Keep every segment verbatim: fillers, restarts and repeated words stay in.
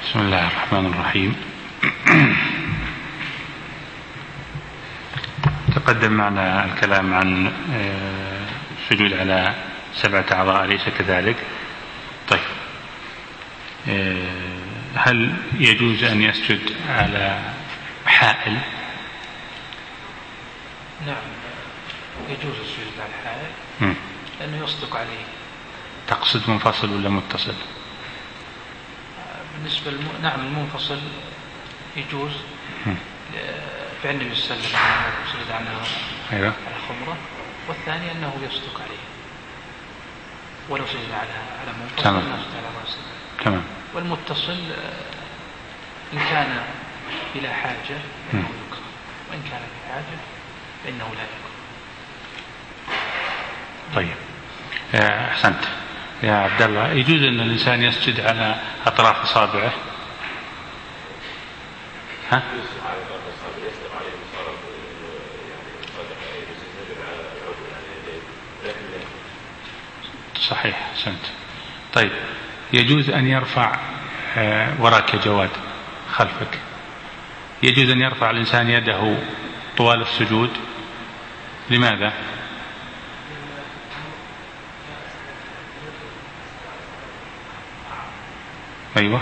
بسم الله الرحمن الرحيم. تقدم معنا الكلام عن السجود على سبعة أعضاء، أليس كذلك؟ طيب، هل يجوز أن يسجد على حائل؟ نعم، يجوز السجود على الحائل م. لأنه يصدق عليه. تقصد منفصل ولا متصل؟ بالنسبة للم... نعم المنفصل يجوز م. فعل النبي صلى الله عليه وسلم سجد عنها أيوة. على خمرة، والثاني أنه يصدق عليه ولو سجد على على منفصل تمام. على رأسه. تمام. والمتصل إن كان بلا حاجة فإنه يكره، وإن كان بحاجة فإنه لا يكره. طيب، أحسنت يا عبد الله. يجوز أن الإنسان يسجد على أطراف أصابعه؟ ها؟ صحيح، أحسنت. طيب، يجوز أن يرفع وراك يا جواد خلفك، يجوز أن يرفع الإنسان يده طوال السجود. لماذا؟ أيوة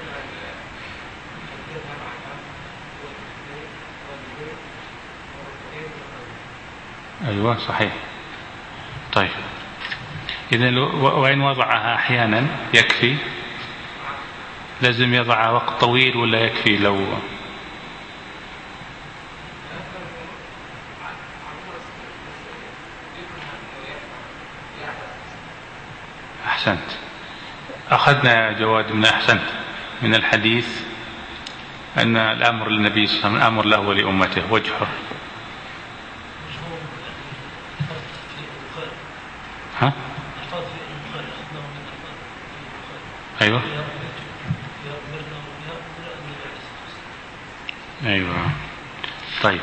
أيوة صحيح. طيب، إذن وإن وضعها أحيانا يكفي؟ لازم يضعها وقت طويل ولا يكفي لو أحسنت؟ أخذنا يا جواد من أحسنت من الحديث أن الأمر للنبي صلى الله عليه وسلم أمر له ولأمته. وجهه ها؟ أيوة أيوة. طيب،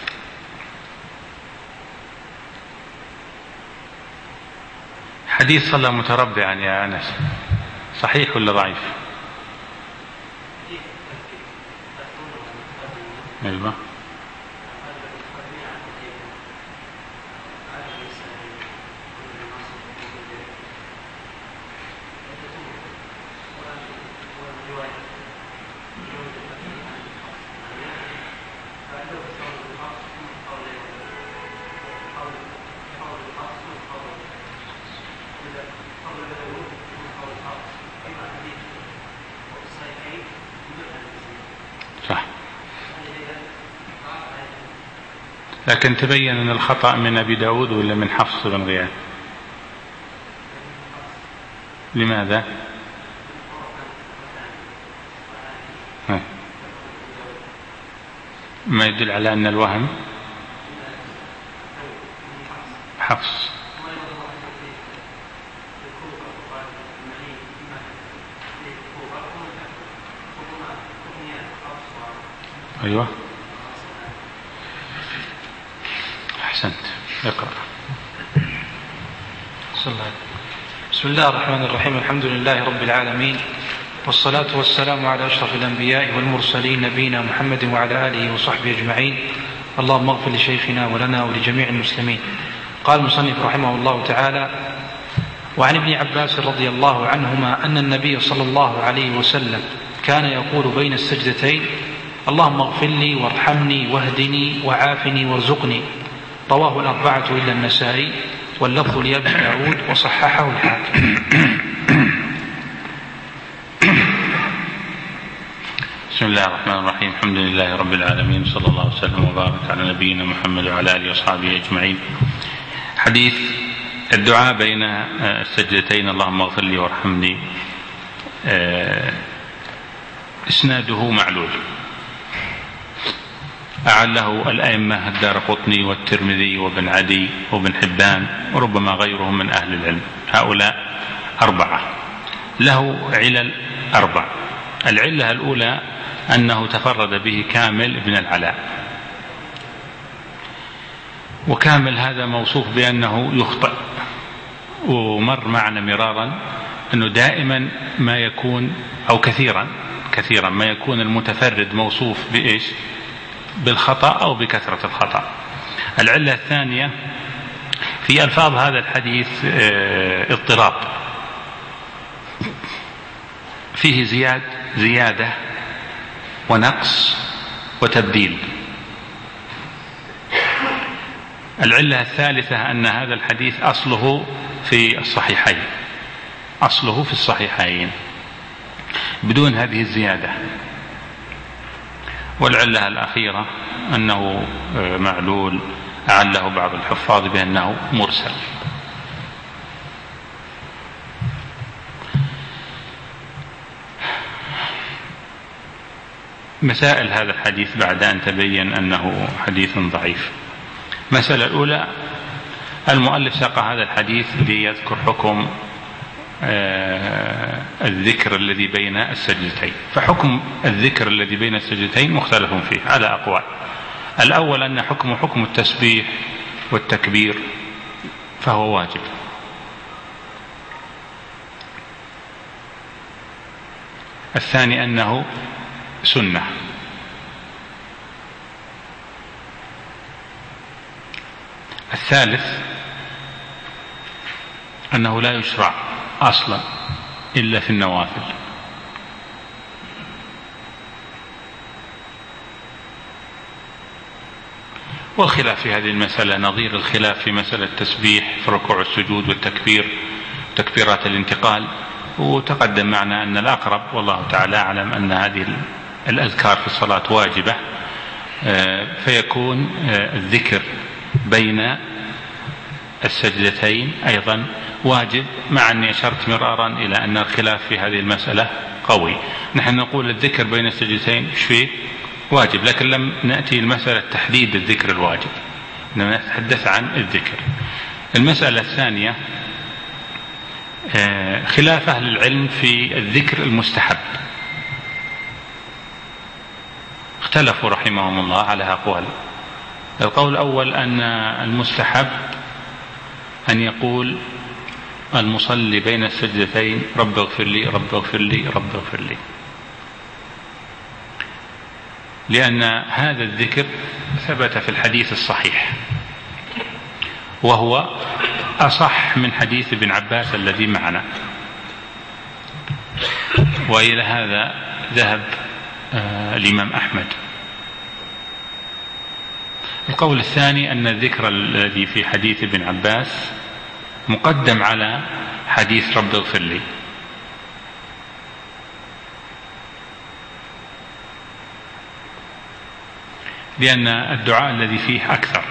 حديث صلى متربعا يا أنس صحيح ولا ضعيف؟ أيوة صح. لكن تبين أن الخطأ من أبي داود ولا من حفص بن غياث؟ لماذا؟ ها. ما يدل على أن الوهم حفص. أيوة أحسنت. اقرأ. بسم الله الرحمن الرحيم. الحمد لله رب العالمين، والصلاة والسلام على أشرف الأنبياء والمرسلين نبينا محمد وعلى آله وصحبه أجمعين. اللهم اغفر لشيخنا ولنا ولجميع المسلمين. قال المصنف رحمه الله تعالى: وعن ابن عباس رضي الله عنهما أن النبي صلى الله عليه وسلم كان يقول بين السجدتين: اللهم اغفر لي وارحمني واهدني وعافني وارزقني. رواه الأربعة إلا النسائي، واللفظ لأبي داود وصححه الحاكم. بسم الله الرحمن الرحيم. الحمد لله رب العالمين، صلى الله وسلم وبارك على نبينا محمد وعلى آله وصحبه أجمعين. حديث الدعاء بين السجدتين اللهم اغفر لي وارحمني إسناده معلول، أعله الأئمة الدارقطني والترمذي وابن عدي وابن حبان وربما غيرهم من أهل العلم. هؤلاء أربعة، له علل أربع. العلة الأولى أنه تفرد به كامل بن العلاء، وكامل هذا موصوف بأنه يخطئ، ومر معنا مرارا أنه دائما ما يكون أو كثيرا كثيرا ما يكون المتفرد موصوف بإيش؟ بالخطأ أو بكثرة الخطأ. العلة الثانية في ألفاظ هذا الحديث اضطراب، فيه زياد زيادة ونقص وتبديل. العلة الثالثة أن هذا الحديث أصله في الصحيحين، أصله في الصحيحين بدون هذه الزيادة. والعلة الأخيرة أنه معلول، أعله بعض الحفاظ بأنه مرسل. مسائل هذا الحديث بعد أن تبين أنه حديث ضعيف. مسألة الأولى، المؤلف ساق هذا الحديث ليذكر حكم الذكر الذي بين السجدتين، فحكم الذكر الذي بين السجدتين مختلف فيه على أقوال. الأول أن حكم حكم التسبيح والتكبير فهو واجب. الثاني أنه سنة. الثالث أنه لا يشرع أصلا إلا في النوافل. والخلاف في هذه المسألة نظير الخلاف في مسألة التسبيح في الركوع والسجود والتكبير، تكبيرات الانتقال. وتقدم معنا أن الأقرب والله تعالى أعلم أن هذه الأذكار في الصلاة واجبة، فيكون الذكر بين السجدتين أيضا واجب، مع أني أشرت مرارا إلى أن الخلاف في هذه المسألة قوي. نحن نقول الذكر بين السجدتين شيء واجب، لكن لم نأتي المسألة تحديد الذكر الواجب، إنما نتحدث عن الذكر. المسألة الثانية خلاف أهل العلم في الذكر المستحب، اختلفوا رحمهم الله على أقوال. القول الأول أن المستحب أن يقول المصلي بين السجدتين رب اغفر لي رب اغفر لي رب اغفر لي، لأن هذا الذكر ثبت في الحديث الصحيح، وهو أصح من حديث ابن عباس الذي معنا، وإلى هذا ذهب آه الإمام أحمد. القول الثاني أن الذكر الذي في حديث ابن عباس مقدم على حديث رب اغفر لي، لأن الدعاء الذي فيه أكثر.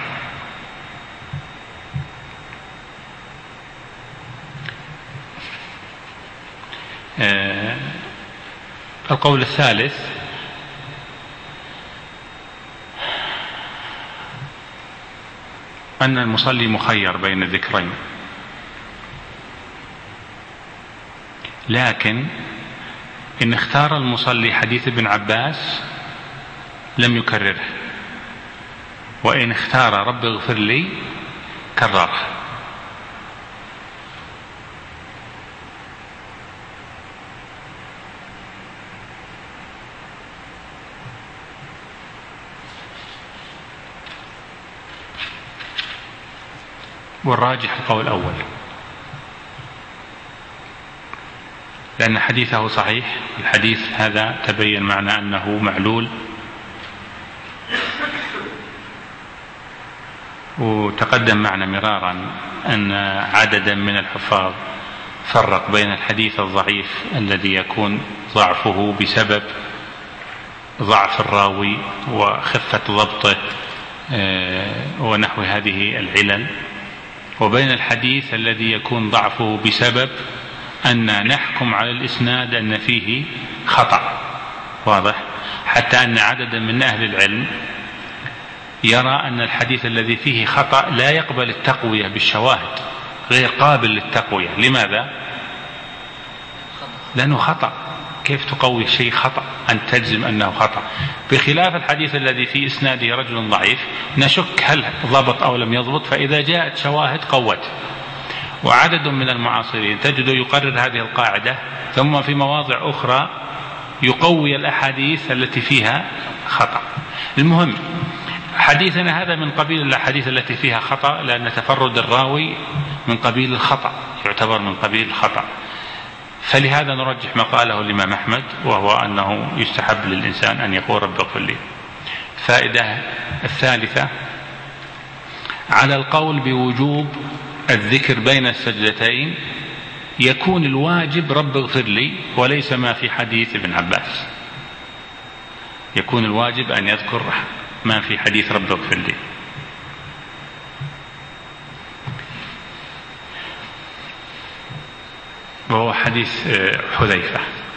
آه القول الثالث أن المصلي مخير بين الذكرين، لكن إن اختار المصلي حديث ابن عباس لم يكرره، وإن اختار رب اغفر لي كرره. والراجح القول الأول، لأن حديثه صحيح. الحديث هذا تبين معنا أنه معلول، وتقدم معنا مرارا أن عددا من الحفاظ فرق بين الحديث الضعيف الذي يكون ضعفه بسبب ضعف الراوي وخفة ضبطه ونحو هذه العلل، وبين الحديث الذي يكون ضعفه بسبب أن نحكم على الإسناد أن فيه خطأ واضح، حتى أن عددا من أهل العلم يرى أن الحديث الذي فيه خطأ لا يقبل التقوية بالشواهد، غير قابل للتقوية. لماذا؟ لأنه خطأ. كيف تقوي شيء خطأ أن تجزم أنه خطأ؟ بخلاف الحديث الذي في إسناده رجل ضعيف نشك هل ضبط أو لم يضبط، فإذا جاءت شواهد قوت. وعدد من المعاصرين تجد يقرر هذه القاعدة، ثم في مواضع أخرى يقوي الأحاديث التي فيها خطأ. المهم حديثنا هذا من قبيل الأحاديث التي فيها خطأ، لأن تفرد الراوي من قبيل الخطأ، يعتبر من قبيل الخطأ، فلهذا نرجح ما قاله الإمام أحمد، وهو أنه يستحب للإنسان أن يقول رب اغفر لي. الفائدة الثالثة على القول بوجوب الذكر بين السجدتين يكون الواجب رب اغفر لي وليس ما في حديث ابن عباس، يكون الواجب أن يذكر ما في حديث رب اغفر لي. وهو حديث حذيفة.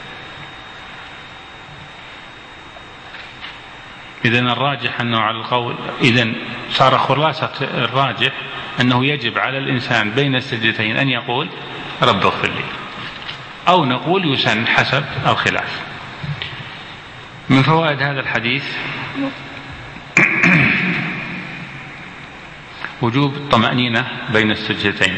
إذن الراجح أنه على القول، إذن صار خلاصة الراجح أنه يجب على الإنسان بين السجدتين أن يقول رب اغفر لي، أو نقول يسن حسب الخلاف. من فوائد هذا الحديث وجوب الطمأنينة بين السجدتين،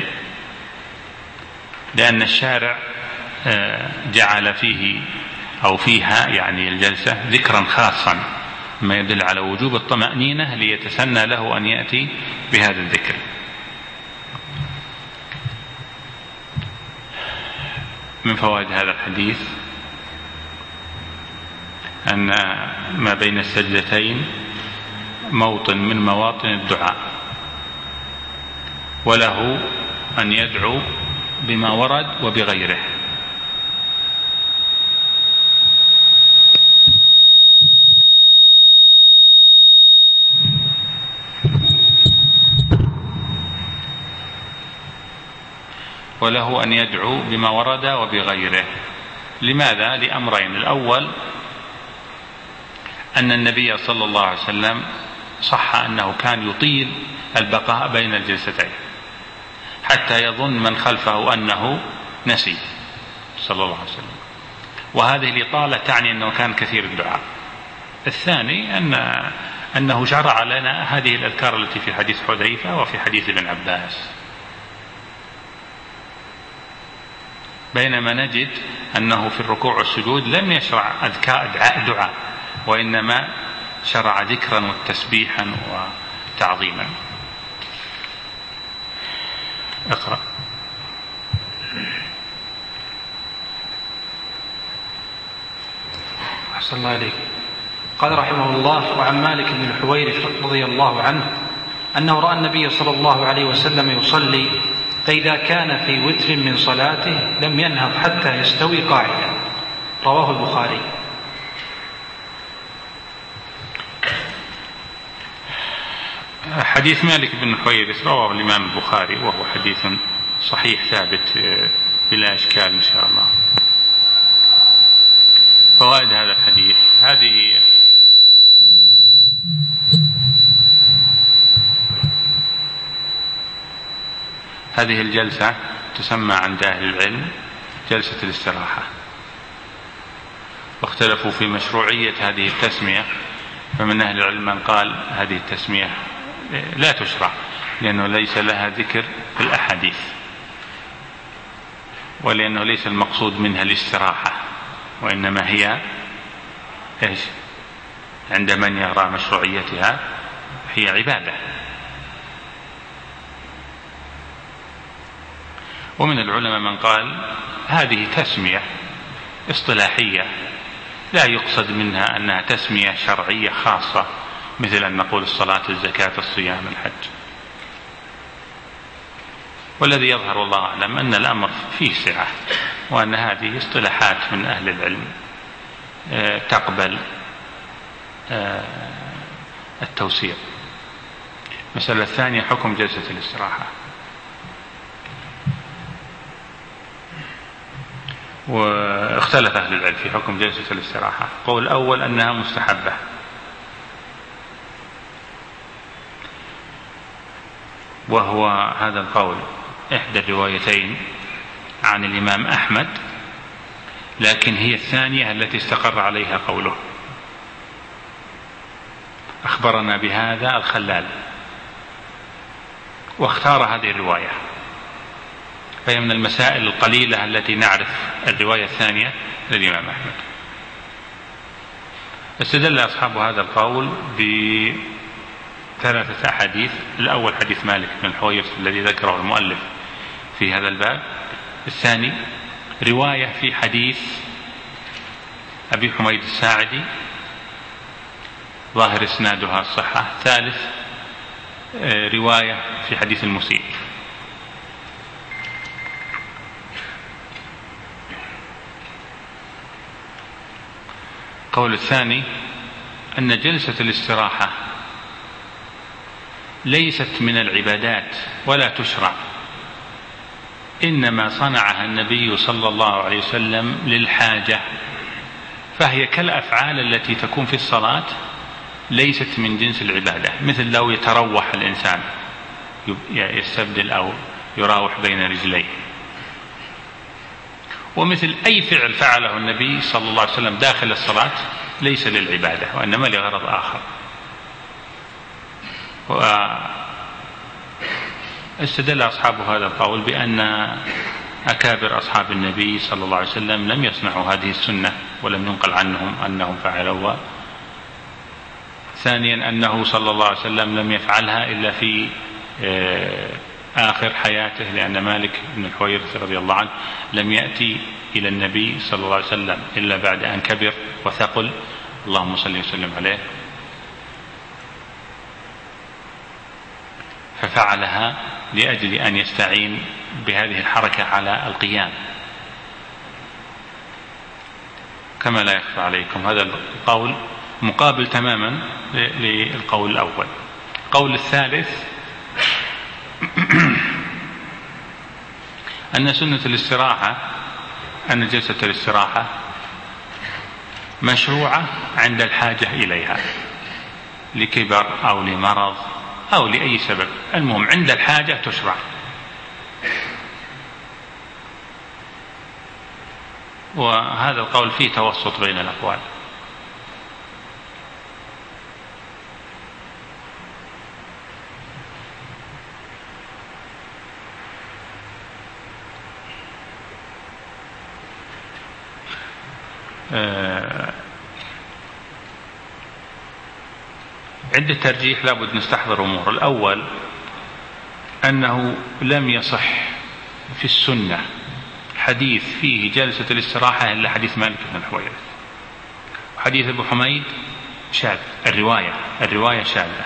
لأن الشارع جعل فيه أو فيها يعني الجلسة ذكرا خاصا، ما يدل على وجوب الطمأنينة ليتسنى له أن يأتي بهذا الذكر. من فوائد هذا الحديث أن ما بين السجدتين موطن من مواطن الدعاء، وله أن يدعو بما ورد وبغيره. وله أن يدعو بما ورد وبغيره. لماذا؟ لأمرين. الأول أن النبي صلى الله عليه وسلم صح أنه كان يطيل البقاء بين الجلستين حتى يظن من خلفه أنه نسي صلى الله عليه وسلم، وهذه الإطالة تعني أنه كان كثير الدعاء. الثاني أن أنه شرع لنا هذه الأذكار التي في حديث حذيفة وفي حديث ابن عباس، بينما نجد أنه في الركوع والسجود لم يشرع أذكار دعاء، وإنما شرع ذكرا وتسبيحا وتعظيما. اقرأ. أحسن الله إليك. قال رحمه الله: وعن مالك بن الحويرث رضي الله عنه أنه رأى النبي صلى الله عليه وسلم يصلي، فإذا كان في وتر من صلاته لم ينهض حتى يستوي قاعدا. رواه البخاري. حديث مالك بن الحويرث رواه الإمام البخاري، وهو حديث صحيح ثابت بلا إشكال إن شاء الله. فوائد هذا الحديث: هذه هذه الجلسة تسمى عند أهل العلم جلسة الاستراحة، واختلفوا في مشروعية هذه التسمية، فمن أهل العلم من قال هذه التسمية لا تشرع لأنه ليس لها ذكر في الأحاديث، ولأنه ليس المقصود منها الاستراحة، وإنما هي إيش؟ عند من يرى مشروعيتها هي عبادة. ومن العلماء من قال هذه تسمية اصطلاحية لا يقصد منها أنها تسمية شرعية خاصة، مثل أن نقول الصلاة، الزكاة، الصيام، الحج. والذي يظهر والله أعلم أن الأمر فيه سعة، وأن هذه اصطلاحات من أهل العلم تقبل التوسيع. المسألة الثانية حكم جلسة الاستراحة. واختلف أهل العلم في حكم جلسة الاستراحة. قول الأول أنها مستحبة، وهو هذا القول إحدى الروايتين عن الإمام أحمد، لكن هي الثانية التي استقر عليها قوله. أخبرنا بهذا الخلال واختار هذه الرواية، فهي من المسائل القليلة التي نعرف الرواية الثانية للإمام أحمد. استدل أصحاب هذا القول بثلاثة أحاديث. الأول حديث مالك بن الحويرث الذي ذكره المؤلف في هذا الباب. الثاني رواية في حديث أبي حميد الساعدي ظاهر إسنادها الصحة. ثالث رواية في حديث المسيء. القول الثاني أن جلسة الاستراحة ليست من العبادات ولا تشرع، إنما صنعها النبي صلى الله عليه وسلم للحاجة، فهي كالأفعال التي تكون في الصلاة ليست من جنس العبادة، مثل لو يتروح الإنسان يستبدل أو يراوح بين رجليه، ومثل أي فعل فعله النبي صلى الله عليه وسلم داخل الصلاة ليس للعبادة وإنما لغرض آخر. واستدل أصحاب هذا القول بأن أكابر أصحاب النبي صلى الله عليه وسلم لم يصنعوا هذه السنة ولم ينقل عنهم أنهم فعلوها. ثانيا أنه صلى الله عليه وسلم لم يفعلها إلا في آخر حياته، لأن مالك بن الحويرث رضي الله عنه لم يأتي إلى النبي صلى الله عليه وسلم إلا بعد أن كبر وثقل، اللهم صل وسلم عليه، ففعلها لأجل أن يستعين بهذه الحركة على القيام، كما لا يخفى عليكم. هذا القول مقابل تماما للقول الأول. القول الثالث أن سنة الاستراحة أن جلسة الاستراحة مشروعة عند الحاجة إليها لكبر أو لمرض أو لأي سبب، المهم عند الحاجة تشرع. وهذا القول فيه توسط بين الأقوال. عند الترجيح لابد نستحضر أمور. الأول أنه لم يصح في السنة حديث فيه جلسة الاستراحة إلا حديث مالك بن الحويرث، وحديث أبو حميد شاذ، الرواية الرواية شاذة،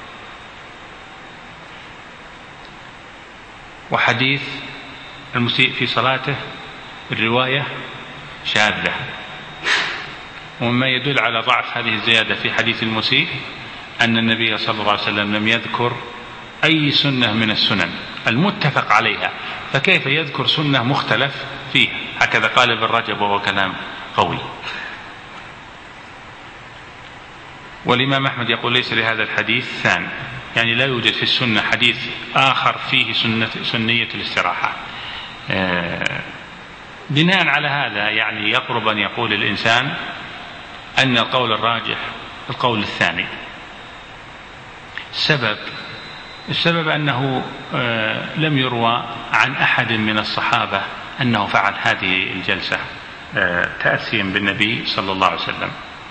وحديث المسيء في صلاته الرواية شاذة. ومما يدل على ضعف هذه الزيادة في حديث المسيء أن النبي صلى الله عليه وسلم لم يذكر أي سنة من السنن المتفق عليها، فكيف يذكر سنة مختلف فيها؟ هكذا قال ابن رجب وهو كلام قوي. والإمام أحمد يقول ليس لهذا الحديث ثاني، يعني لا يوجد في السنة حديث آخر فيه سنة سنية الاستراحة. آه بناء على هذا يعني يقرب أن يقول الإنسان أن القول الراجح القول الثاني. السبب السبب أنه لم يروى عن أحد من الصحابة أنه فعل هذه الجلسة تأسيا بالنبي صلى الله عليه وسلم.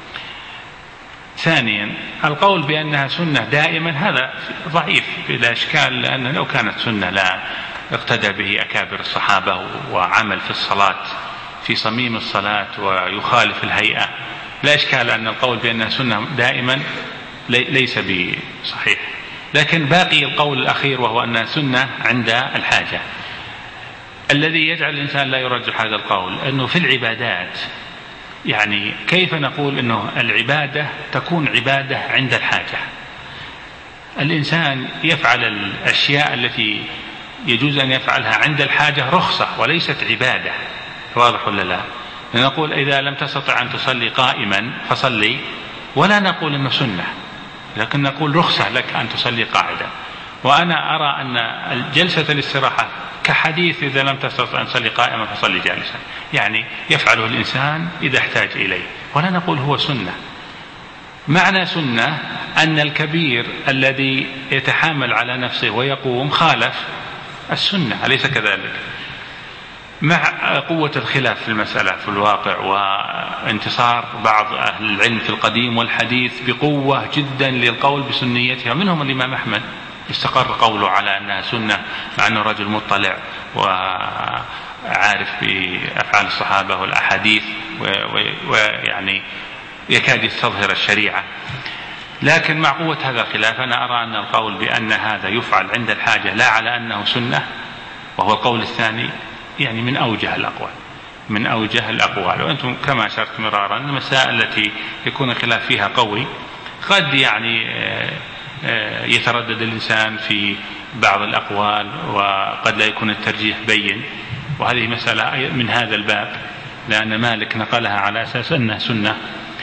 ثانيا القول بأنها سنة دائما هذا ضعيف بلا إشكال، لأن لو كانت سنة لا اقتدى به أكابر الصحابة وعمل في الصلاة في صميم الصلاة ويخالف الهيئة، لا إشكال أن القول بأنها سنة دائما ليس بصحيح. لكن باقي القول الأخير وهو أنها سنة عند الحاجة. الذي يجعل الإنسان لا يرجح هذا القول أنه في العبادات، يعني كيف نقول أنه العبادة تكون عبادة عند الحاجة؟ الإنسان يفعل الأشياء التي يجوز أن يفعلها عند الحاجة رخصة وليست عبادة، واضح ولا لا؟ نقول إذا لم تستطع أن تصلي قائما فصلي، ولا نقول أنه سنة، لكن نقول رخصة لك أن تصلي قاعدة. وأنا أرى أن جلسة الاستراحة كحديث إذا لم تستطع أن تصلي قائما فصلي جالسا، يعني يفعله الإنسان إذا احتاج إليه، ولا نقول هو سنة. معنى سنة أن الكبير الذي يتحامل على نفسه ويقوم خالف السنة، أليس كذلك؟ مع قوة الخلاف في المسألة في الواقع وانتصار بعض أهل العلم في القديم والحديث بقوة جدا للقول بسنيتها، منهم الإمام أحمد استقر قوله على أنها سنة مع أنه رجل مطلع وعارف بأفعال الصحابة والأحاديث ويعني يكاد يستظهر الشريعة. لكن مع قوة هذا الخلاف أنا أرى أن القول بأن هذا يفعل عند الحاجة لا على أنه سنة، وهو القول الثاني، يعني من أوجه الأقوال من أوجه الأقوال. وأنتم كما أشرت مرارا المسائل التي يكون الخلاف فيها قوي قد يعني يتردد الإنسان في بعض الأقوال وقد لا يكون الترجيح بين، وهذه مسألة من هذا الباب لأن مالك نقلها على أساس أنها سنة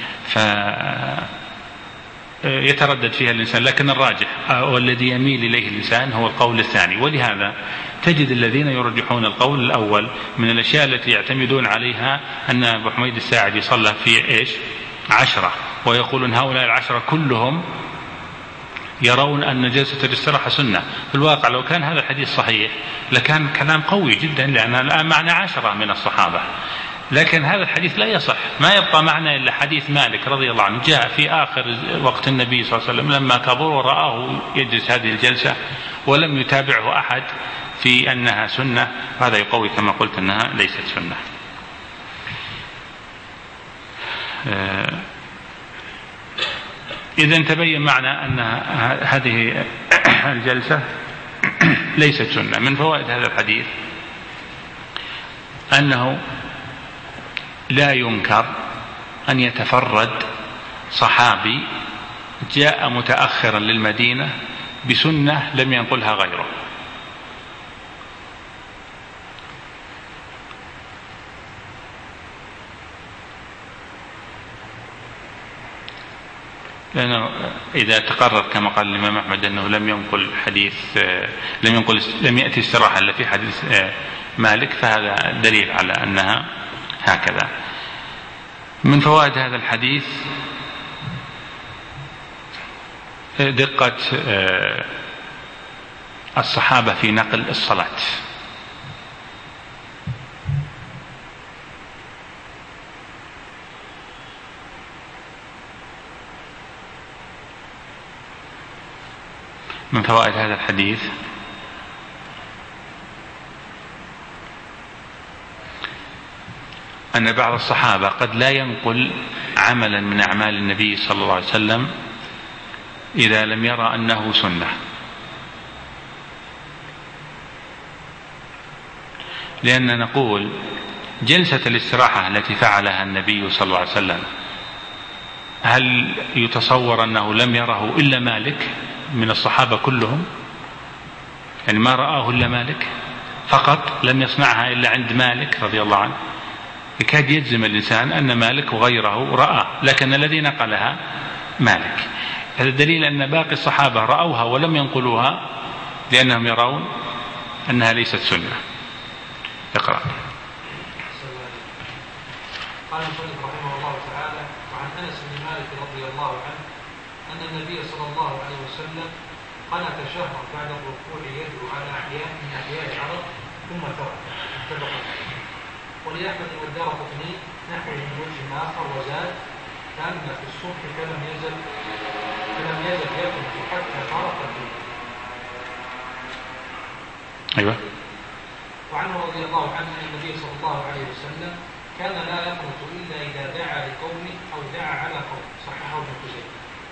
فيتردد فيها الإنسان. لكن الراجح والذي يميل إليه الإنسان هو القول الثاني، ولهذا تجد الذين يرجحون القول الأول من الأشياء التي يعتمدون عليها أن أبو حميد الساعدي صلى في إيش عشرة، ويقولون هؤلاء العشرة كلهم يرون أن جلسة الاستراحة سنة. في الواقع لو كان هذا الحديث صحيح لكان كلام قوي جدا، لأن الآن معنا عشرة من الصحابة، لكن هذا الحديث لا يصح، ما يبقى معنا إلا حديث مالك رضي الله عنه جاء في آخر وقت النبي صلى الله عليه وسلم لما كبر ورآه يجلس هذه الجلسة ولم يتابعه أحد في أنها سنة، هذا يقوي كما قلت أنها ليست سنة. إذن تبين معنا أن هذه الجلسة ليست سنة. من فوائد هذا الحديث أنه لا ينكر أن يتفرد صحابي جاء متأخرا للمدينة بسنة لم ينقلها غيره، لأنه إذا تقرر كما قال الإمام أحمد أنه لم ينقل حديث لم ينقل لم يأتي استراحة إلا في حديث مالك فهذا دليل على أنها هكذا. من فوائد هذا الحديث دقة الصحابة في نقل الصلاة. من فوائد هذا الحديث أن بعض الصحابة قد لا ينقل عملا من أعمال النبي صلى الله عليه وسلم إذا لم يرى أنه سنة، لأن نقول جلسة الاستراحة التي فعلها النبي صلى الله عليه وسلم هل يتصور أنه لم يره إلا مالك من الصحابة كلهم؟ يعني ما رآه إلا مالك فقط، لم يصنعها إلا عند مالك رضي الله عنه. يكاد يجزم الإنسان أن مالك وغيره رأى، لكن الذي نقلها مالك. هذا دليل أن باقي الصحابة رأوها ولم ينقلوها لأنهم يرون أنها ليست سنة. اقرأ. قال المصنف رحمه الله تعالى: وعن أنس بن مالك رضي الله عنه أن النبي صلى الله عليه وسلم قنت شهرا بعد الركوع يدعو على أحياء من أحياء العرب ثم ترك. اتفق عليه. ولأحمد والدارقطني نحو من وجه آخر وزاد: كان في الصبح فلم يزل فلم يزل يقنط حتى فارق الدنيا. أيوة. وعنه رضي الله عنه أن النبي صلى الله عليه وسلم كان لا يقنط إلا إذا دعا لقوم أو دعا على قوم. صححه ابن خزيمة.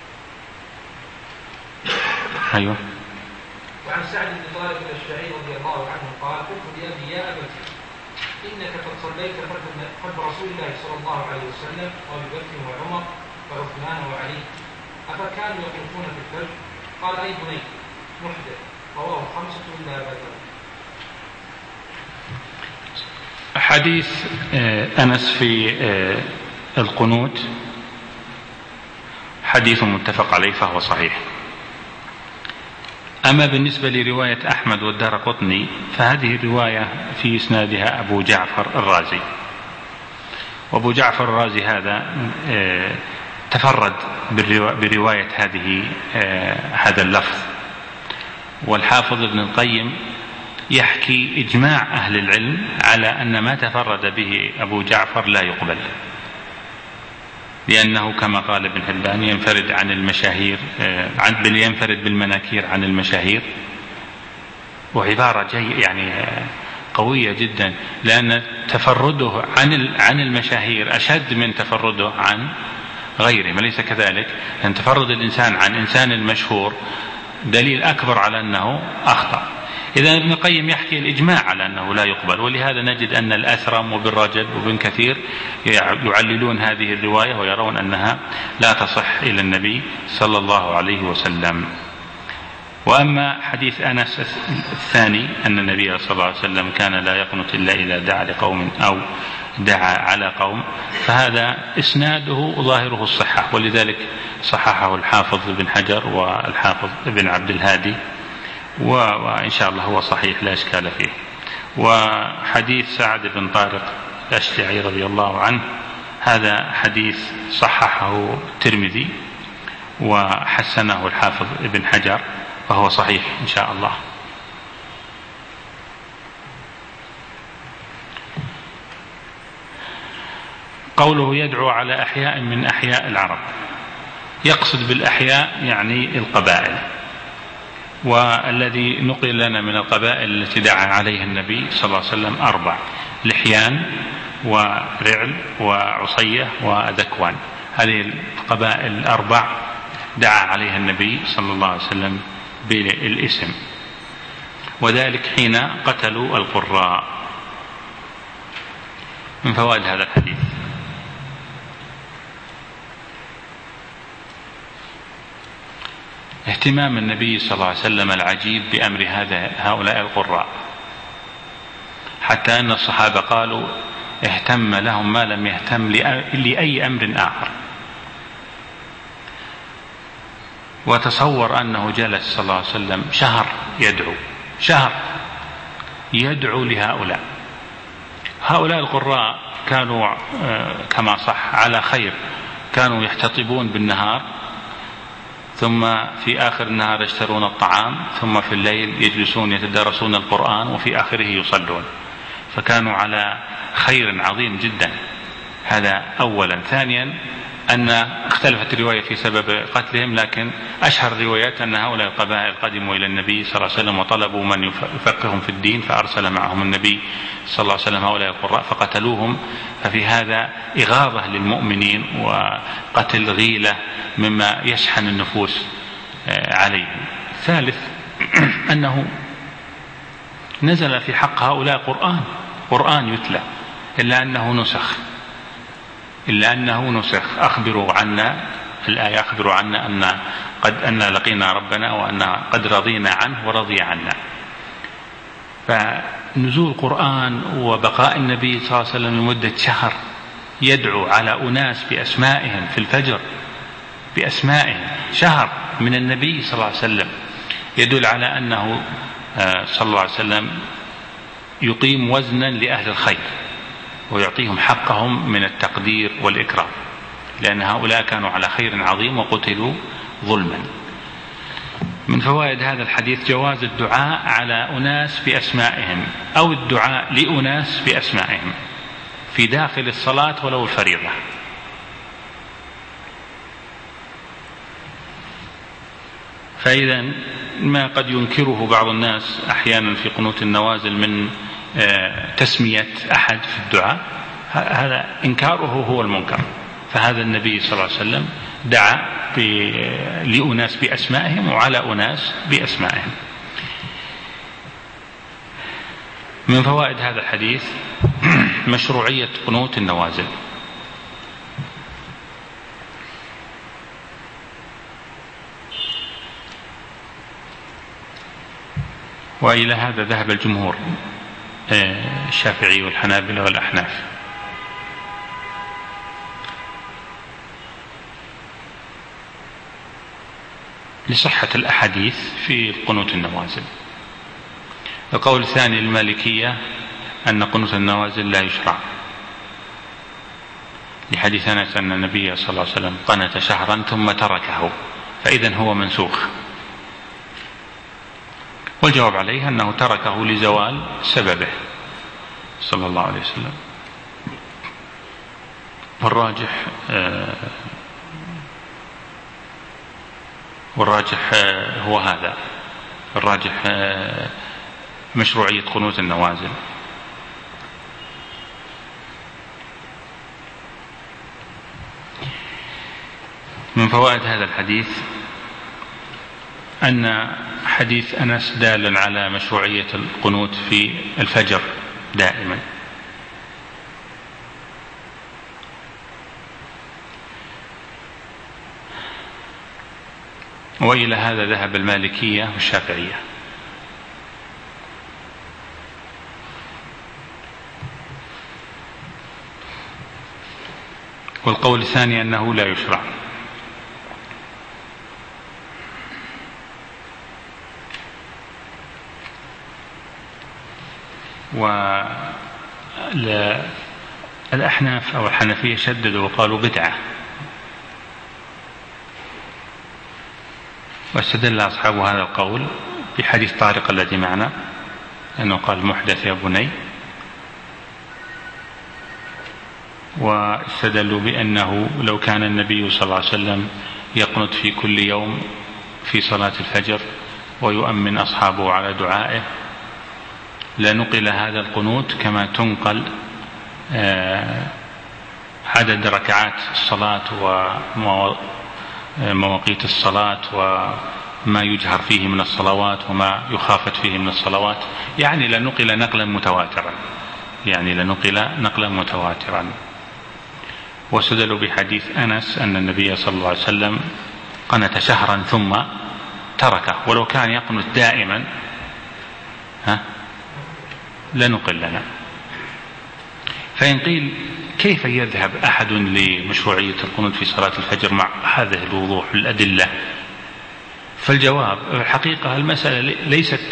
أيوة. وعن سعد بن طارق الأشجعي رضي الله عنه قال: قلت لأبي يا أبتي إنك قد صليت خلف رسول الله صلى الله عليه وسلم وأبي بكر وعمر وعثمان وعلي، أفكانوا يقنطون في الفجر؟ قال: أي بني محدث. رواه خمسة إلا أبا داود. حديث أنس في القنوت حديث متفق عليه فهو صحيح. أما بالنسبة لرواية أحمد والدارقطني فهذه الرواية في إسنادها أبو جعفر الرازي، وأبو جعفر الرازي هذا تفرد برواية هذه هذا اللفظ، والحافظ ابن القيم يحكي إجماع أهل العلم على أن ما تفرد به أبو جعفر لا يقبل، لأنه كما قال ابن حبان ينفرد عن المشاهير، ينفرد بالمناكير عن المشاهير، وعبارة جي يعني قوية جدا، لأن تفرده عن عن المشاهير أشد من تفرده عن غيره، أليس كذلك؟ أن تفرد الإنسان عن إنسان المشهور دليل أكبر على أنه أخطأ. إذا ابن القيم يحكي الإجماع على أنه لا يقبل، ولهذا نجد أن الأثرم وابن رجب وابن كثير يعللون هذه الرواية ويرون أنها لا تصح إلى النبي صلى الله عليه وسلم. وأما حديث أنس الثاني أن النبي صلى الله عليه وسلم كان لا يقنت إلا إذا دعا لقوم أو دعا على قوم، فهذا إسناده ظاهره الصحة، ولذلك صححه الحافظ ابن حجر والحافظ ابن عبد الهادي، وإن شاء الله هو صحيح لا إشكال فيه. وحديث سعد بن طارق الأشجعي رضي الله عنه هذا حديث صححه الترمذي وحسنه الحافظ ابن حجر، فهو صحيح إن شاء الله. قوله يدعو على أحياء من أحياء العرب، يقصد بالأحياء يعني القبائل، والذي نقل لنا من القبائل التي دعا عليها النبي صلى الله عليه وسلم أربع: لحيان ورعل وعصية وذكوان. هذه القبائل الأربع دعا عليها النبي صلى الله عليه وسلم بالاسم، وذلك حين قتلوا القراء. من فوائد هذا الحديث: اهتمام النبي صلى الله عليه وسلم العجيب بأمر هذا هؤلاء القراء، حتى أن الصحابة قالوا اهتم لهم ما لم يهتم لأي أمر آخر. وتصور أنه جلس صلى الله عليه وسلم شهر يدعو شهر يدعو لهؤلاء. هؤلاء القراء كانوا كما صح على خير، كانوا يحتطبون بالنهار، ثم في آخر النهار يشترون الطعام، ثم في الليل يجلسون يتدارسون القرآن، وفي آخره يصلون، فكانوا على خير عظيم جدا. هذا أولا. ثانيا أن اختلفت الرواية في سبب قتلهم، لكن أشهر الروايات أن هؤلاء القبائل قدموا إلى النبي صلى الله عليه وسلم وطلبوا من يفقههم في الدين، فأرسل معهم النبي صلى الله عليه وسلم هؤلاء القراء فقتلوهم. ففي هذا إغاظة للمؤمنين وقتل غيلة مما يشحن النفوس عليهم. ثالث أنه نزل في حق هؤلاء قرآن قرآن يتلى، إلا أنه نسخ إلا أنه نسخ أخبروا عنا الآية أخبروا عنا أن قد أن لقينا ربنا وأن قد رضينا عنه ورضي عنا. فنزول القرآن وبقاء النبي صلى الله عليه وسلم لمدة شهر يدعو على أناس بأسمائهم في الفجر، بأسمائهم شهر من النبي صلى الله عليه وسلم، يدل على أنه صلى الله عليه وسلم يقيم وزنا لأهل الخير ويعطيهم حقهم من التقدير والإكرام، لأن هؤلاء كانوا على خير عظيم وقتلوا ظلما. من فوائد هذا الحديث جواز الدعاء على أناس بأسمائهم أو الدعاء لأناس بأسمائهم في داخل الصلاة ولو الفريضة. فإذا ما قد ينكره بعض الناس أحيانا في قنوت النوازل من تسمية أحد في الدعاء، هذا إنكاره هو المنكر. فهذا النبي صلى الله عليه وسلم دعا لأناس بأسمائهم وعلى أناس بأسمائهم. من فوائد هذا الحديث مشروعية قنوت النوازل. وإلى هذا ذهب الجمهور الشافعي والحنابلة والأحناف. لصحة الأحاديث في قنوت النوازل. القول الثاني المالكية أن قنوت النوازل لا يشرع، لحديث أنس أن النبي صلى الله عليه وسلم قنت شهرا ثم تركه، فإذا هو منسوخ. والجواب عليه أنه تركه لزوال سببه صلى الله عليه وسلم. والراجح والراجح هو هذا، الراجح مشروعية قنوت النوازل. من فوائد هذا الحديث أن حديث أنس دال على مشروعية القنوت في الفجر دائما، وإلى هذا ذهب المالكية والشافعية. والقول الثاني أنه لا يشرع. والأحناف أو الحنفية شددوا وقالوا بدعة، واستدل أصحاب هذا القول بحديث طارق الذي معنا أنه قال محدث يا بني، واستدلوا بأنه لو كان النبي صلى الله عليه وسلم يقنت في كل يوم في صلاة الفجر ويؤمن أصحابه على دعائه لنقل هذا القنوت كما تنقل عدد ركعات الصلاة ومواقيت الصلاة وما يجهر فيه من الصلوات وما يخافت فيه من الصلوات، يعني لنقل نقلا متواترا، يعني لنقل نقلا متواترا. واستدلوا بحديث أنس أن النبي صلى الله عليه وسلم قنت شهرا ثم تركه، ولو كان يقنت دائما ها لنقل لنا. فإن قيل كيف يذهب أحد لمشروعية القنوت في صلاة الفجر مع هذه الوضوح الأدلة؟ فالجواب الحقيقة المسألة ليست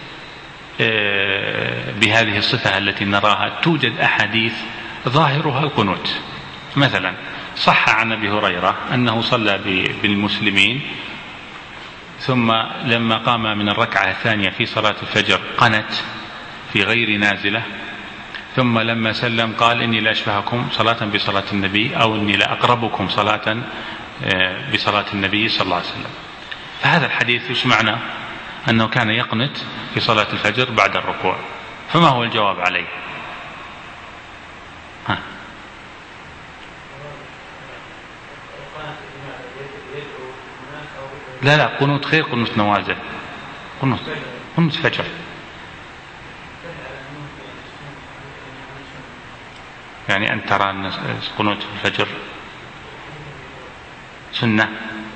بهذه الصفة التي نراها، توجد أحاديث ظاهرها القنوت. مثلا صح عن أبي هريرة أنه صلى بالمسلمين ثم لما قام من الركعة الثانية في صلاة الفجر قنت في غير نازلة، ثم لما سلم قال إني لا أشبهكم صلاة بصلاة النبي، أو إني لا أقربكم صلاة بصلاة النبي صلى الله عليه وسلم. فهذا الحديث إيش معنى؟ أنه كان يقنت في صلاة الفجر بعد الركوع. فما هو الجواب عليه؟ ها. لا لا قنوت خير قنوت نوازل، قنوت قنوت فجر. يعني أن ترى أن قنوت الفجر سنة،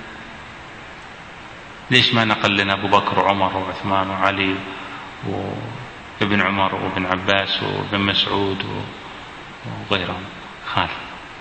ليش ما نقل لنا أبو بكر وعمر وعثمان وعلي وابن عمر وابن عباس وابن مسعود وغيرهم؟ خالف.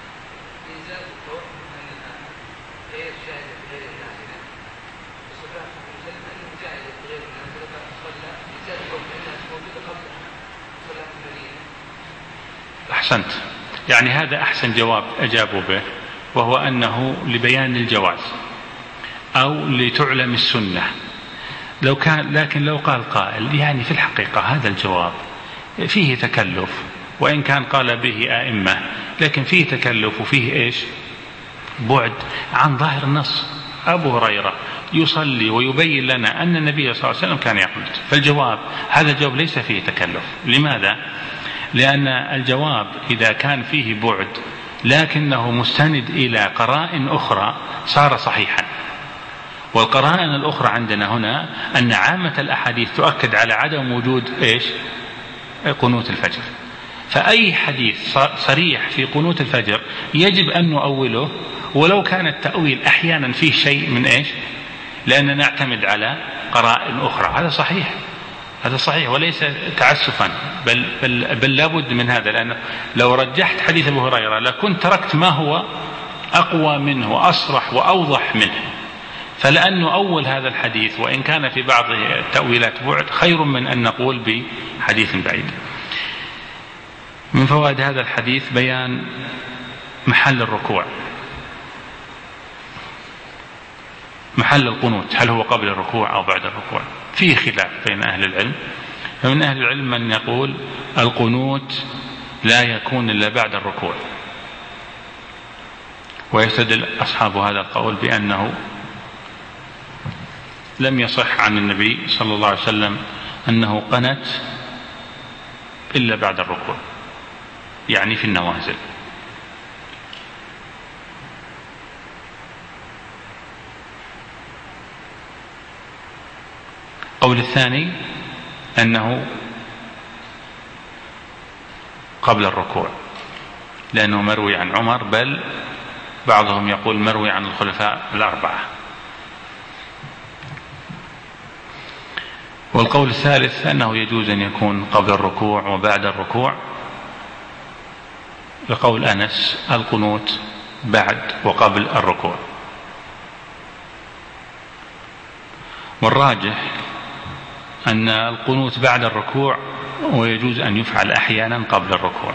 أحسنت، يعني هذا أحسن جواب أجابوا به، وهو أنه لبيان الجواز أو لتعلم السنة. لو كان لكن لو قال قائل يعني في الحقيقة هذا الجواب فيه تكلف، وإن كان قال به أئمة لكن فيه تكلف وفيه إيش بعد عن ظاهر النص. أبو هريرة يصلي ويبين لنا أن النبي صلى الله عليه وسلم كان يقنت، فالجواب هذا الجواب ليس فيه تكلف. لماذا؟ لأن الجواب إذا كان فيه بعد لكنه مستند إلى قرائن أخرى صار صحيحا. والقرائن الأخرى عندنا هنا أن عامة الأحاديث تؤكد على عدم وجود إيش قنوت الفجر. فأي حديث صريح في قنوت الفجر يجب أن نؤوله، ولو كان التأويل أحيانا فيه شيء من إيش، لأننا نعتمد على قرائن أخرى. هذا صحيح، هذا صحيح وليس تعسفا، بل, بل, بل لابد من هذا. لأن لو رجحت حديث أبو هريرة لكنت تركت ما هو أقوى منه وأصرح وأوضح منه. فلأنه أول هذا الحديث وإن كان في بعض التأويلات بعد خير من أن نقول بحديث بعيد. من فوائد هذا الحديث بيان محل الركوع. محل القنوت هل هو قبل الركوع أو بعد الركوع؟ فيه خلاف بين أهل العلم، فمن أهل العلم من يقول القنوت لا يكون إلا بعد الركوع، ويستدل أصحاب هذا القول بأنه لم يصح عن النبي صلى الله عليه وسلم أنه قنت إلا بعد الركوع، يعني في النوازل. القول الثاني أنه قبل الركوع، لأنه مروي عن عمر، بل بعضهم يقول مروي عن الخلفاء الأربعة. والقول الثالث أنه يجوز أن يكون قبل الركوع وبعد الركوع، لقول أنس القنوت بعد وقبل الركوع. والراجح أن القنوت بعد الركوع، ويجوز أن يفعل أحيانا قبل الركوع،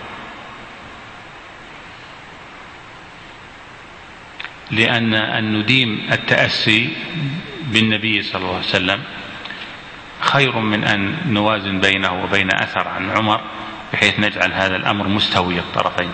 لأن أن نديم التأسي بالنبي صلى الله عليه وسلم خير من أن نوازن بينه وبين أثر عن عمر بحيث نجعل هذا الأمر مستوي الطرفين.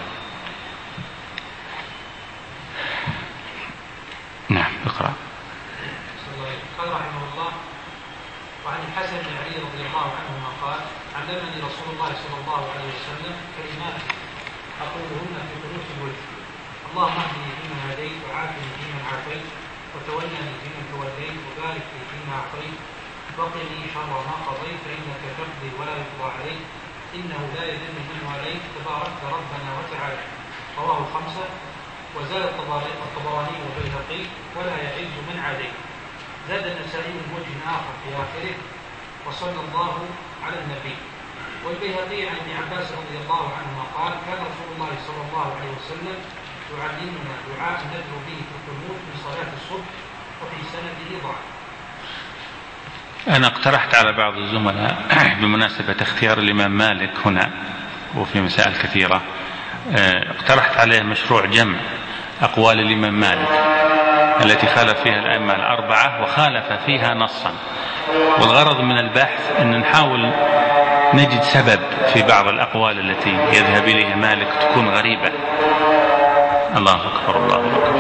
نعم اقرأ. قال رحمه الله: وعن الحسن بن علي رضي الله عنهما قال: علمني رسول الله صلى الله عليه وسلم كلمات أقولهن في قنوت الوتر: اللهم اهدني فيمن هديت، وعافني فيمن عافيت، وتولني فيمن توليت، وبارك لي فيما أعطيت، وقني شر ما قضيت، فإنك تقضي ولا يقضى عليك، إنه لا يذل من واليت، تباركت ربنا وتعالى. رواه الخمسة. وزاد الطبراني والبيهقي: ولا يعز من عاديت. زاد النسائي من وجه آخر في آخره: وصلى الله على النبي. والبيهقي عن ابن عباس رضي الله عنهما قال: كان رسول الله صلى الله عليه وسلم يعلمنا دعاء ندعو به في القنوت من صلاة الصبح، وفي سنده ضعف. أنا اقترحت على بعض الزملاء بمناسبة اختيار الإمام مالك هنا وفي مسائل كثيرة، اقترحت عليه مشروع جمع أقوال الإمام مالك التي خالف فيها الأئمة الأربعة وخالف فيها نصا، والغرض من البحث أن نحاول نجد سبب في بعض الأقوال التي يذهب إليها مالك تكون غريبة. الله أكبر الله أكبر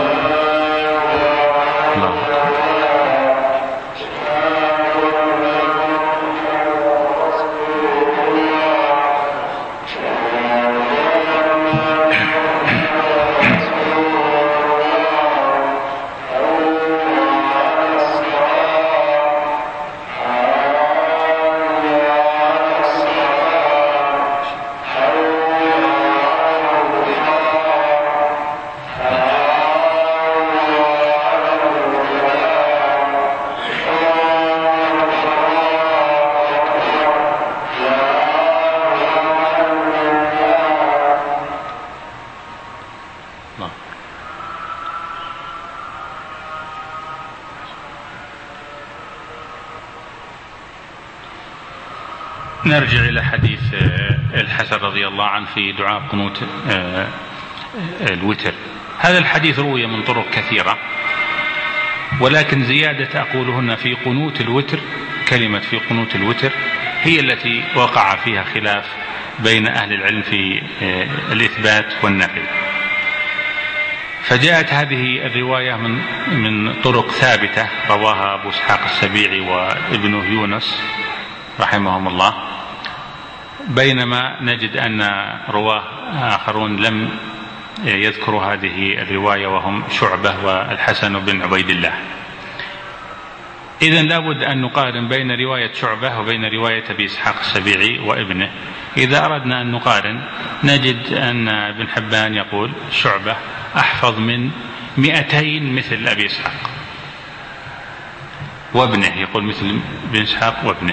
الله أكبر. نرجع إلى حديث الحسن رضي الله عنه في دعاء قنوت الوتر. هذا الحديث روي من طرق كثيرة، ولكن زيادة أقولهن في قنوت الوتر، كلمة في قنوت الوتر هي التي وقع فيها خلاف بين أهل العلم في الإثبات والنفي. فجاءت هذه الرواية من من طرق ثابتة رواها أبو إسحاق السبيعي وابنه يونس رحمهم الله، بينما نجد أن رواه آخرون لم يذكروا هذه الرواية وهم شعبة والحسن بن عبيد الله. إذن لابد أن نقارن بين رواية شعبة وبين رواية أبي إسحاق السبيعي وابنه. إذا أردنا أن نقارن نجد أن ابن حبان يقول شعبة أحفظ من مئتين مثل أبي إسحاق، وابنه يقول مثل ابن إسحاق وابنه.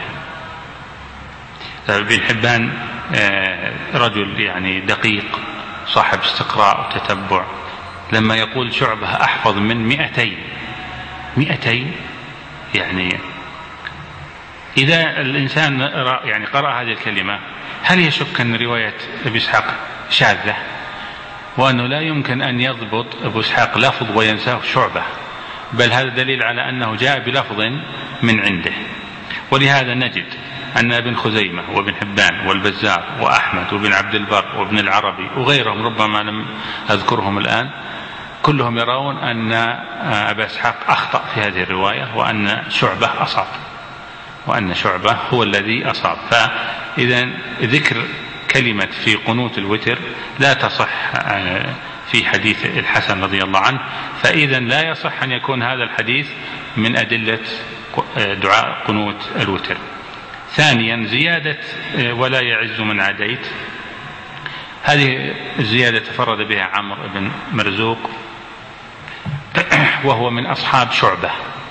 ابن حبان رجل يعني دقيق صاحب استقراء وتتبع، لما يقول شعبة أحفظ من مئتين مئتين يعني إذا الإنسان يعني قرأ هذه الكلمة هل يشك أن رواية أبي إسحاق شاذة، وأنه لا يمكن أن يضبط أبو إسحاق لفظ وينساه شعبة، بل هذا دليل على أنه جاء بلفظ من عنده. ولهذا نجد أن ابن خزيمة وابن حبان والبزار وأحمد وابن عبد البر وابن العربي وغيرهم ربما لم أذكرهم الآن كلهم يرون أن أبا إسحاق أخطأ في هذه الرواية وأن شعبة أصاب وأن شعبة هو الذي أصاب. فإذا ذكر كلمة في قنوت الوتر لا تصح في حديث الحسن رضي الله عنه، فإذا لا يصح أن يكون هذا الحديث من أدلة دعاء قنوت الوتر. ثانيا زيادة ولا يعز من عاديت، هذه الزيادة تفرد بها عمرو بن مرزوق وهو من أصحاب شعبة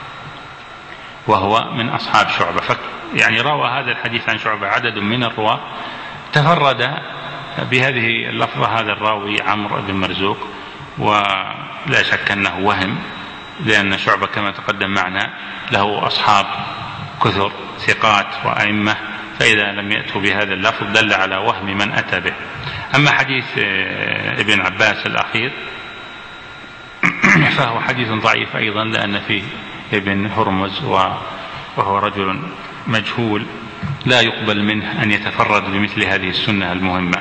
وهو من أصحاب شعبة يعني روى هذا الحديث عن شعبة عدد من الرواة، تفرد بهذه اللفظة هذا الراوي عمرو بن مرزوق، ولا شك أنه وهم لأن شعبة كما تقدم معنا له أصحاب كثر ثقات وأئمة، فإذا لم يأتوا بهذا اللفظ دل على وهم من أتى به. أما حديث ابن عباس الأخير فهو حديث ضعيف أيضا لأن فيه ابن هرمز وهو رجل مجهول لا يقبل منه أن يتفرد بمثل هذه السنة المهمة.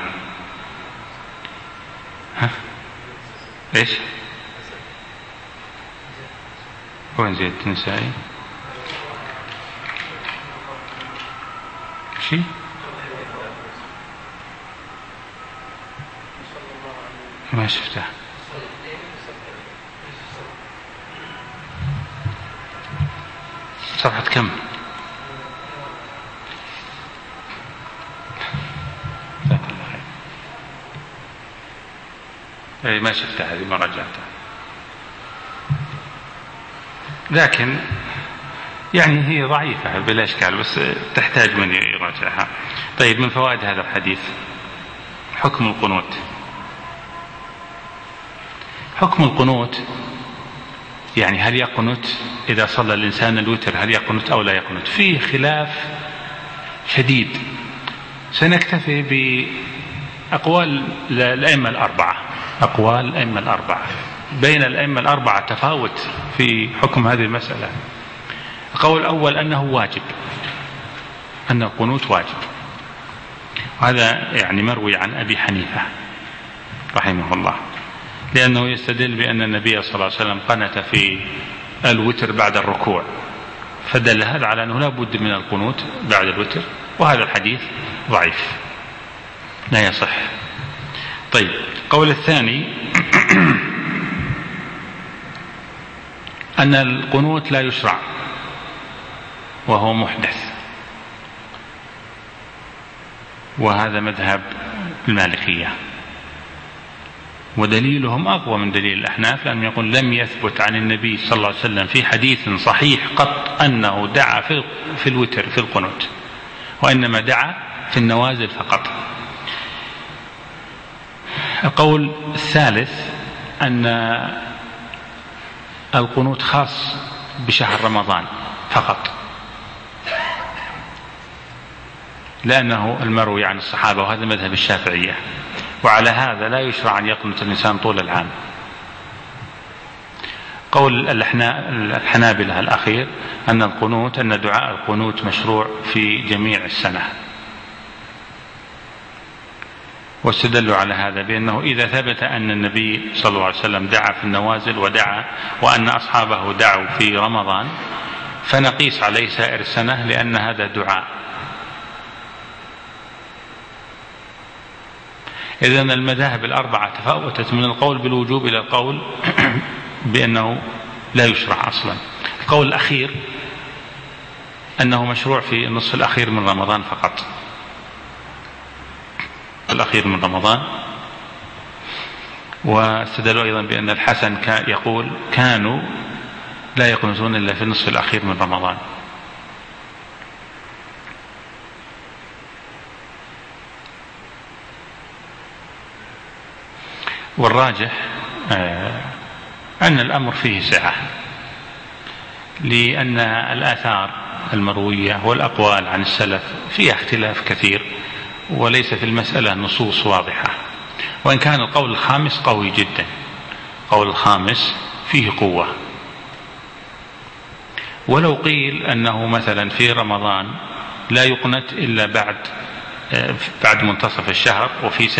ها؟ إيش؟ وين زيد النسائي؟ شيء؟ ما شفته. صفحة كم؟ جزاك الله خير. أي ما شفتها هذه ما رجعتها، لكن يعني هي ضعيفة بلا إشكال بس تحتاج من يراجعها. طيب من فوائد هذا الحديث حكم القنوت. حكم القنوت يعني هل يقنت إذا صلى الإنسان الوتر هل يقنت أو لا يقنت؟ فيه خلاف شديد. سنكتفي بأقوال الأئمة الأربعة. أقوال الأئمة الأربعة بين الأئمة الأربعة تفاوت في حكم هذه المسألة. القول الأول أنه واجب، أن القنوت واجب، وهذا يعني مروي عن أبي حنيفة رحمه الله، لأنه يستدل بأن النبي صلى الله عليه وسلم قنت في الوتر بعد الركوع، فدل هذا على أنه لا بد من القنوت بعد الوتر، وهذا الحديث ضعيف لا يصح. طيب القول الثاني أن القنوت لا يشرع وهو محدث، وهذا مذهب المالكية، ودليلهم أقوى من دليل الأحناف، لأنه يقول لم يثبت عن النبي صلى الله عليه وسلم في حديث صحيح قط أنه دعا في الوتر في القنوت، وإنما دعا في النوازل فقط. القول الثالث أن القنوت خاص بشهر رمضان فقط، لأنه المروي عن الصحابة، وهذا مذهب الشافعية، وعلى هذا لا يشرع أن يقنت الإنسان طول العام. قول الحنابلة الأخير أن القنوت أن دعاء القنوت مشروع في جميع السنة، واستدلوا على هذا بأنه إذا ثبت أن النبي صلى الله عليه وسلم دعا في النوازل ودعا وأن أصحابه دعوا في رمضان فنقيس عليه سائر السنة، لأن هذا دعاء. إذن المذاهب الأربعة تفاوتت من القول بالوجوب إلى القول بأنه لا يشرع أصلا. القول الأخير أنه مشروع في النصف الأخير من رمضان فقط، الأخير من رمضان. واستدلوا أيضا بأن الحسن يقول كانوا لا يقنطون إلا في النصف الأخير من رمضان. والراجح أن الأمر فيه سعة، لأن الآثار المروية والأقوال عن السلف فيها اختلاف كثير، وليس في المسألة نصوص واضحة، وإن كان القول الخامس قوي جدا، قول الخامس فيه قوة، ولو قيل أنه مثلا في رمضان لا يقنت إلا بعد بعد منتصف الشهر، وفي